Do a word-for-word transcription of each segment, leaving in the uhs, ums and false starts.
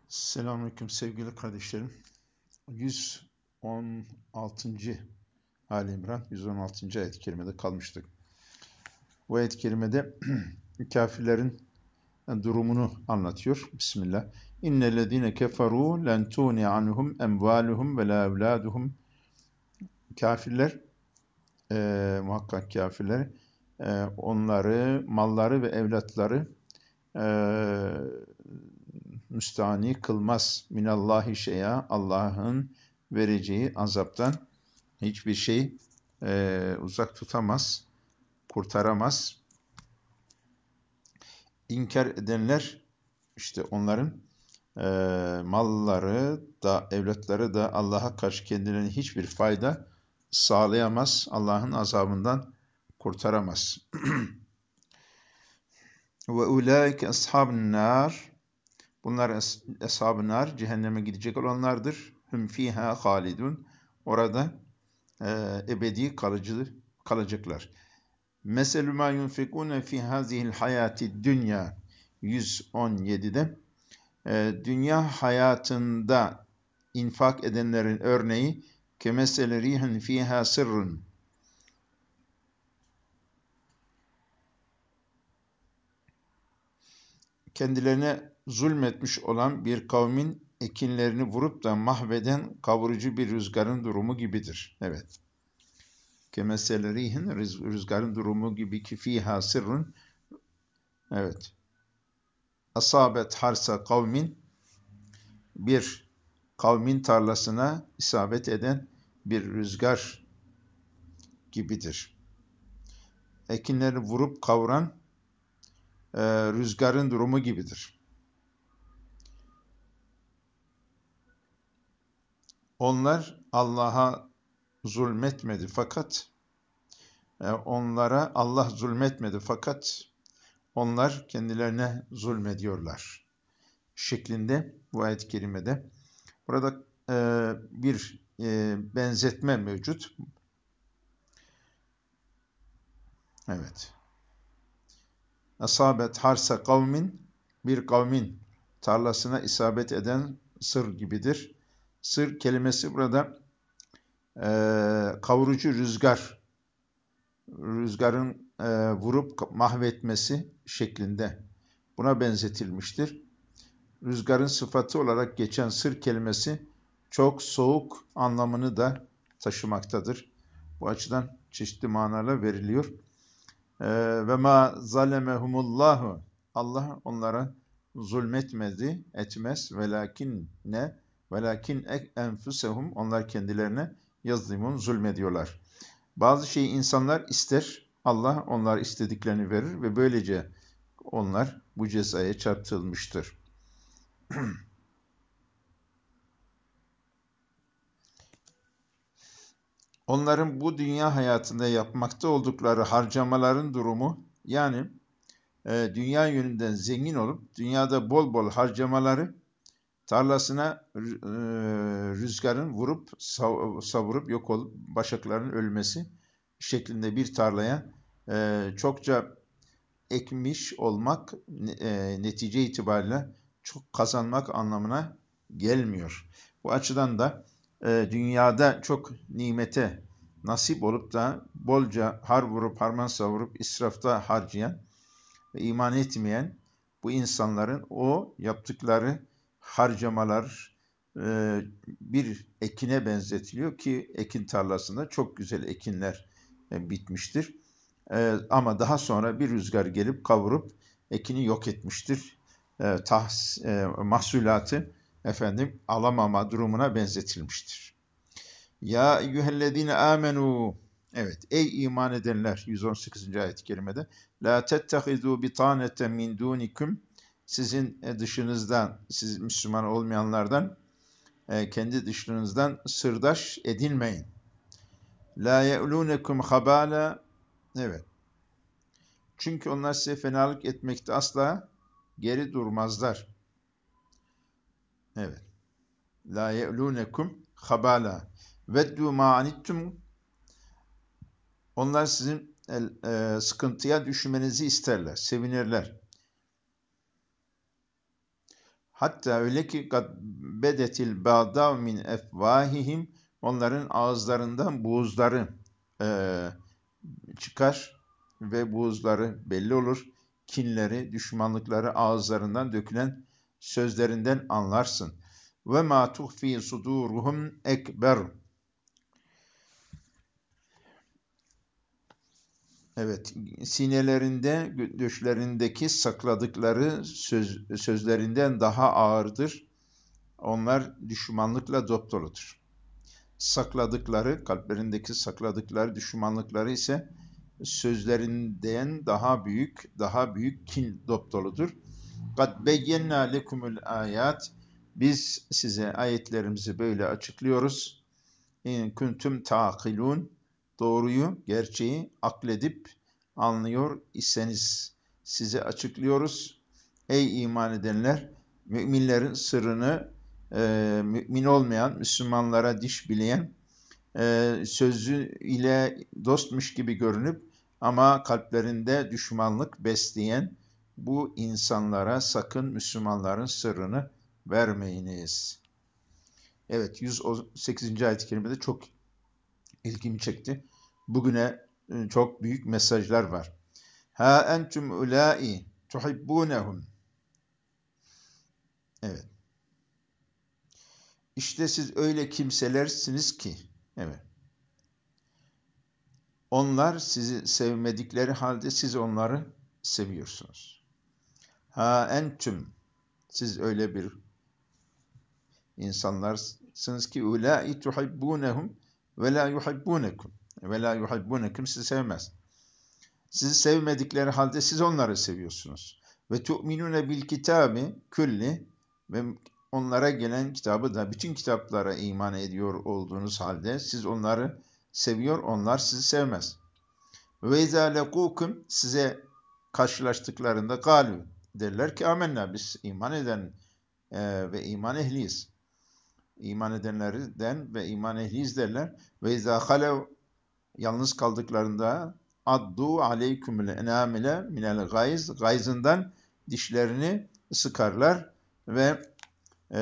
Selamünaleyküm sevgili kardeşlerim. yüz on altıncı. Ali İmran yüz on altıncı. ayet-i kerimede kalmıştık. Bu ayet-i kerimede kafirlerin durumunu anlatıyor. Bismillah. İnnellezîne keferû len tûni anhum emvâluhum ve la evlâduhum. Kafirler, e, muhakkak kafirler, e, onları, malları ve evlatları e, müstahni kılmaz. Minallahi şey'a, Allah'ın vereceği azaptan hiçbir şey e, uzak tutamaz, kurtaramaz. İnkar edenler, işte onların e, malları da, evlatları da Allah'a karşı kendilerine hiçbir fayda sağlayamaz. Allah'ın azabından kurtaramaz. Ve ulaike ashabun nar. Bunlar es- ashab-ı nar, cehenneme gidecek olanlardır. Hüm fiha halidun. Orada e, ebedi kalıcı kalacaklar. Meselü ma yunfikune fi hazihil hayati dünya yüz on yedide e, dünya hayatında infak edenlerin örneği kemeseli rihin fiha sırrun. Kendilerine zulmetmiş olan bir kavmin ekinlerini vurup da mahveden kavurucu bir rüzgarın durumu gibidir. Evet. Kemesel rihin, rüzgarın durumu gibi ki fiha sırrun. Evet. Asabet harsa kavmin, bir kavmin tarlasına isabet eden bir rüzgar gibidir. Ekinleri vurup kavuran e, rüzgarın durumu gibidir. Onlar Allah'a zulmetmedi fakat e, onlara Allah zulmetmedi fakat onlar kendilerine zulmediyorlar şeklinde bu ayet-i kerimede. Burada e, bir e, benzetme mevcut. Evet. Asabet harsa kavmin, bir kavmin tarlasına isabet eden sır gibidir. Sır kelimesi burada e, kavurucu rüzgar, rüzgarın e, vurup mahvetmesi şeklinde buna benzetilmiştir. Rüzgarın sıfatı olarak geçen sır kelimesi çok soğuk anlamını da taşımaktadır. Bu açıdan çeşitli manalar veriliyor. Ve ma zalemehumullahu, Allah onlara zulmetmedi, etmez. Velakin ne? Velakin enfusehum, onlar kendilerine yazlimun, zulmediyorlar. Bazı şeyi insanlar ister, Allah onlar istediklerini verir ve böylece onlar bu cezaya çarptırılmıştır. Onların bu dünya hayatında yapmakta oldukları harcamaların durumu, yani e, dünya yönünden zengin olup dünyada bol bol harcamaları, tarlasına e, rüzgarın vurup sav, savurup yok olup başaklarının ölmesi şeklinde bir tarlaya e, çokça ekmiş olmak e, netice itibariyle çok kazanmak anlamına gelmiyor. Bu açıdan da e, dünyada çok nimete nasip olup da bolca har vurup harman savurup israfta harcayan ve iman etmeyen bu insanların o yaptıkları harcamalar e, bir ekine benzetiliyor ki ekin tarlasında çok güzel ekinler e, bitmiştir. E, ama daha sonra bir rüzgar gelip kavurup ekini yok etmiştir. E, tahs, e, mahsulatı efendim alamama durumuna benzetilmiştir. Ya eyyühellezine amenu. Evet, ey iman edenler, yüz on sekizinci. ayet-i kerimede la tettehizu bitaneten min dunikum, sizin dışınızdan, siz Müslüman olmayanlardan e, kendi dışınızdan sırdaş edinmeyin. La ye'lunekum habala. Evet. Çünkü onlar size fenalık etmekte asla geri durmazlar. Evet. La ye'lunekum habala. Veddu ma anittum. Onlar sizin e, sıkıntıya düşmenizi isterler, sevinirler. Hatta öyle ki kad bedetil bağdav min efvahihim, onların ağızlarından buğuzları e, çıkar ve buğuzları belli olur. Kinleri, düşmanlıkları ağızlarından dökülen sözlerinden anlarsın. Ve ma tuhfi suduruhum ekber. Evet, sinelerinde, döşlerindeki sakladıkları söz, sözlerinden daha ağırdır. Onlar düşmanlıkla dopdoludur. Sakladıkları, kalplerindeki sakladıkları düşmanlıkları ise sözlerinden daha büyük, daha büyük kin dopdoludur. Kad beyyenna lekumul ayat. Biz size ayetlerimizi böyle açıklıyoruz. İn kuntum taqilun. Doğruyu, gerçeği akledip anlıyor iseniz size açıklıyoruz. Ey iman edenler, müminlerin sırrını e, mümin olmayan, Müslümanlara diş bileyen, e, sözü ile dostmuş gibi görünüp ama kalplerinde düşmanlık besleyen bu insanlara sakın Müslümanların sırrını vermeyiniz. Evet, yüz sekizinci ayet-i kerimede çok ilgimi çekti. Bugüne e, çok büyük mesajlar var. Ha entum ulai tuhibbunehum. Evet. İşte siz öyle kimselersiniz ki, evet. Onlar sizi sevmedikleri halde siz onları seviyorsunuz. Ha entüm, siz öyle bir insanlarsınız ki ulai tuhibbunehum ve la yuhibbunekum. Ve la yuhibbunekum, sizi sevmez. Sizi sevmedikleri halde siz onları seviyorsunuz. Ve tu'minune bil kitabi külli, ve onlara gelen kitabı da, bütün kitaplara iman ediyor olduğunuz halde siz onları seviyor, onlar sizi sevmez. Ve izâ lekûkum, size karşılaştıklarında gâlû, derler ki amenna, biz iman eden e, ve iman ehliyiz. İman edenlerden ve iman ehliyiz derler. Ve izâ halev, yalnız kaldıklarında addu aleykümül enamile minel gayz, gayzından dişlerini sıkarlar ve e,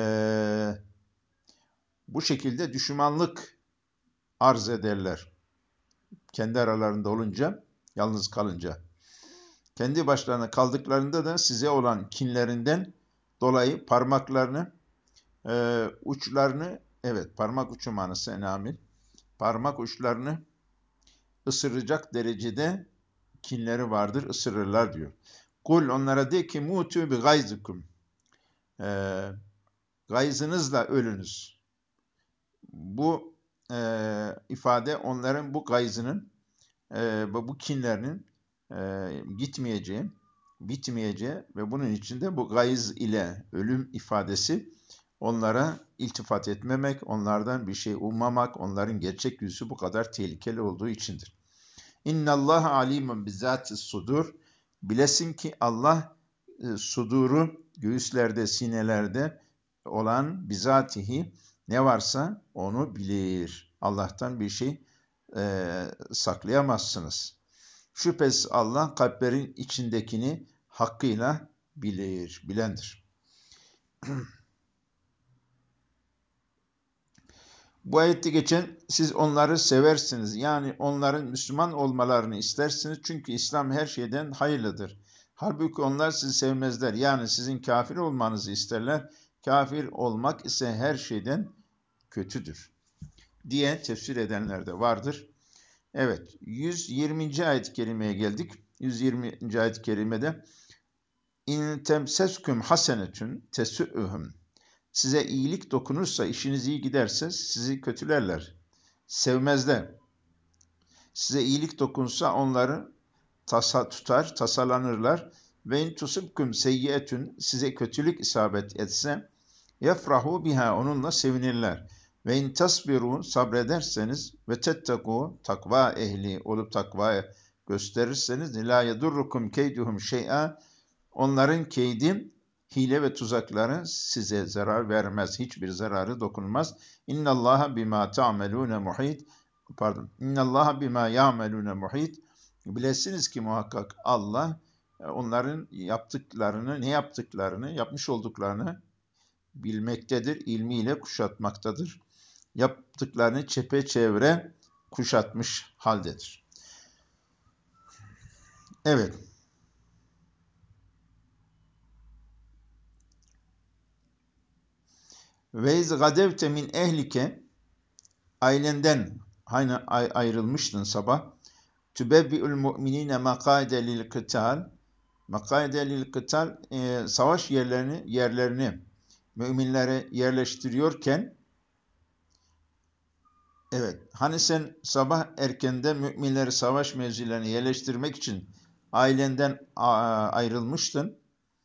bu şekilde düşmanlık arz ederler. Kendi aralarında olunca, yalnız kalınca. Kendi başlarına kaldıklarında da size olan kinlerinden dolayı parmaklarını, e, uçlarını, evet parmak uçu manası enamil, parmak uçlarını ısıracak derecede kinleri vardır, ısırırlar diyor. Kul, onlara de ki mutu bi gayzikum. Ee, gayzınızla ölünüz. Bu e, ifade onların bu gayzının, e, bu kinlerinin e, gitmeyeceği, bitmeyeceği ve bunun içinde bu gayz ile ölüm ifadesi onlara iltifat etmemek, onlardan bir şey ummamak, onların gerçek yüzü bu kadar tehlikeli olduğu içindir. İnnallâhe alîmun bizzâtis sudur. Bilesin ki Allah e, suduru, göğüslerde, sinelerde olan bizatihi ne varsa onu bilir. Allah'tan bir şey e, saklayamazsınız. Şüphesiz Allah kalplerin içindekini hakkıyla bilir, bilendir. Bu ayette geçen siz onları seversiniz. Yani onların Müslüman olmalarını istersiniz. Çünkü İslam her şeyden hayırlıdır. Halbuki onlar sizi sevmezler. Yani sizin kafir olmanızı isterler. Kafir olmak ise her şeyden kötüdür diye tefsir edenler de vardır. Evet, yüz yirminci ayet-i kerimeye geldik. yüz yirminci ayet-i kerimede İn temsesküm hasenetün tesü'ühüm. Size iyilik dokunursa, işiniz iyi giderse sizi kötülerler, sevmezler. Size iyilik dokunsa onları tasa tutar, tasalanırlar. Ve in tusibkum seyyiyetün, size kötülük isabet etse, yefrahu biha, onunla sevinirler. Ve in tasbiru, sabrederseniz, ve tetteku, takva ehli olup takvaya gösterirseniz, la yedurrukum keyduhum şey'a, onların keydi, hile ve tuzakları size zarar vermez. Hiçbir zararı dokunmaz. İnnallaha bima ta'melune muhit. Pardon. İnnallaha bima ya'melune muhit. Bilesiniz ki muhakkak Allah onların yaptıklarını, ne yaptıklarını, yapmış olduklarını bilmektedir, ilmiyle kuşatmaktadır. Yaptıklarını çepeçevre kuşatmış haldedir. Evet. Ve iz gadevte min ehlike, ailenden hani ayrılmıştın sabah. Tübebbi'ül mu'minine makade lil kıtal, makade lil kıtal, e, savaş yerlerini yerlerini müminlere yerleştiriyorken, evet, hani sen sabah erkenden müminleri savaş mevzilerine yerleştirmek için ailenden ayrılmıştın.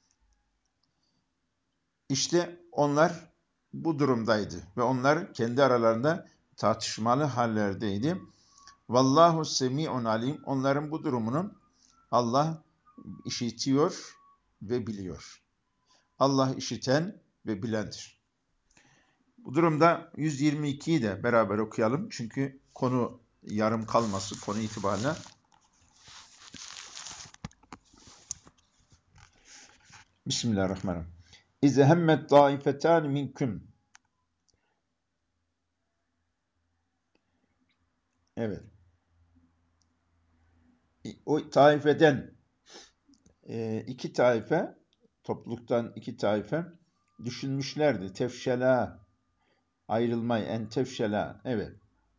İşte onlar bu durumdaydı ve onlar kendi aralarında tartışmalı hallerdeydi. Vallahu semi'un alim. Onların bu durumunu Allah işitiyor ve biliyor. Allah işiten ve bilendir. Bu durumda yüz yirmi ikiyi de beraber okuyalım. Çünkü konu yarım kalması konu itibariyle. Bismillahirrahmanirrahim. İze hemmet taifetan minkum. Evet. O taifeden iki taife, topluluktan iki taife düşünmüşlerdi. Tefşela, ayrılmayı, en tefşela. Evet.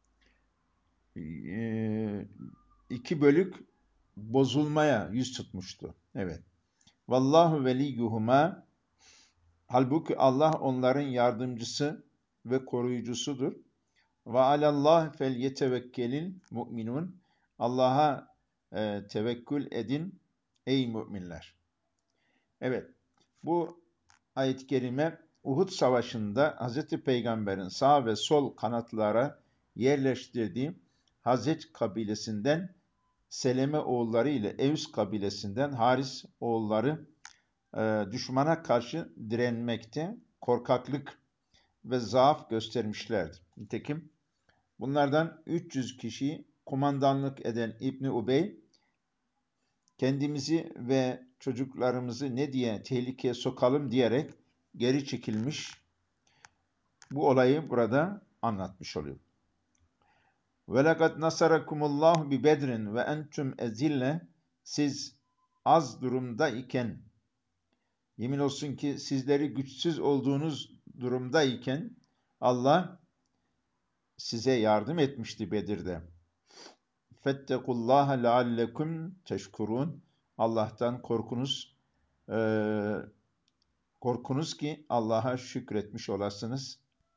İki bölük bozulmaya yüz tutmuştu. Evet. Vallahu veliyyuhuma, halbuki Allah onların yardımcısı ve koruyucusudur. Ve alallah fel yetevekkelil mu'minun. Allah'a e, tevekkül edin ey müminler. Evet. Bu ayet-i kerime Uhud Savaşı'nda Hz. Peygamber'in sağ ve sol kanatlara yerleştirdiği Hazreç kabilesinden Seleme oğulları ile Evs kabilesinden Haris oğulları e, düşmana karşı direnmekte, korkaklık ve zaaf göstermişlerdi. Nitekim bunlardan üç yüz kişi kumandanlık eden İbni Ubey, kendimizi ve çocuklarımızı ne diye tehlikeye sokalım diyerek geri çekilmiş. Bu olayı burada anlatmış oluyor. وَلَقَدْ نَصَرَكُمُ اللّٰهُ بِبَدْرٍ وَاَنْتُمْ اَزِلَّ. Siz az durumda iken, yemin olsun ki sizleri güçsüz olduğunuz durumda iken Allah size yardım etmişti Bedir'de. فَاتَّقُوا اللّٰهَ لَعَلَّكُمْ تَشْكُرُونَ. Allah'tan korkunuz, e, korkunuz ki Allah'a şükretmiş olasınız.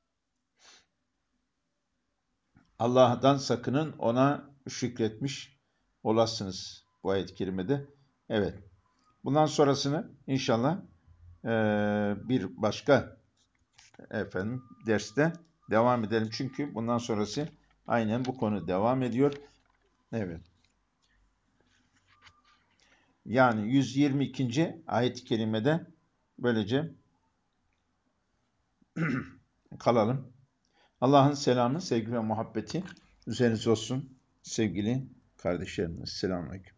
Allah'tan sakının, ona şükretmiş olasınız bu ayet-i kerimede. Evet. Bundan sonrasını inşallah e, bir başka efendim derste devam edelim. Çünkü bundan sonrası aynen bu konu devam ediyor. Evet. Yani yüz yirmi ikinci ayet-i kerimede böylece kalalım. Allah'ın selamı, sevgi ve muhabbeti üzerinize olsun sevgili kardeşlerimiz. Selamünaleyküm.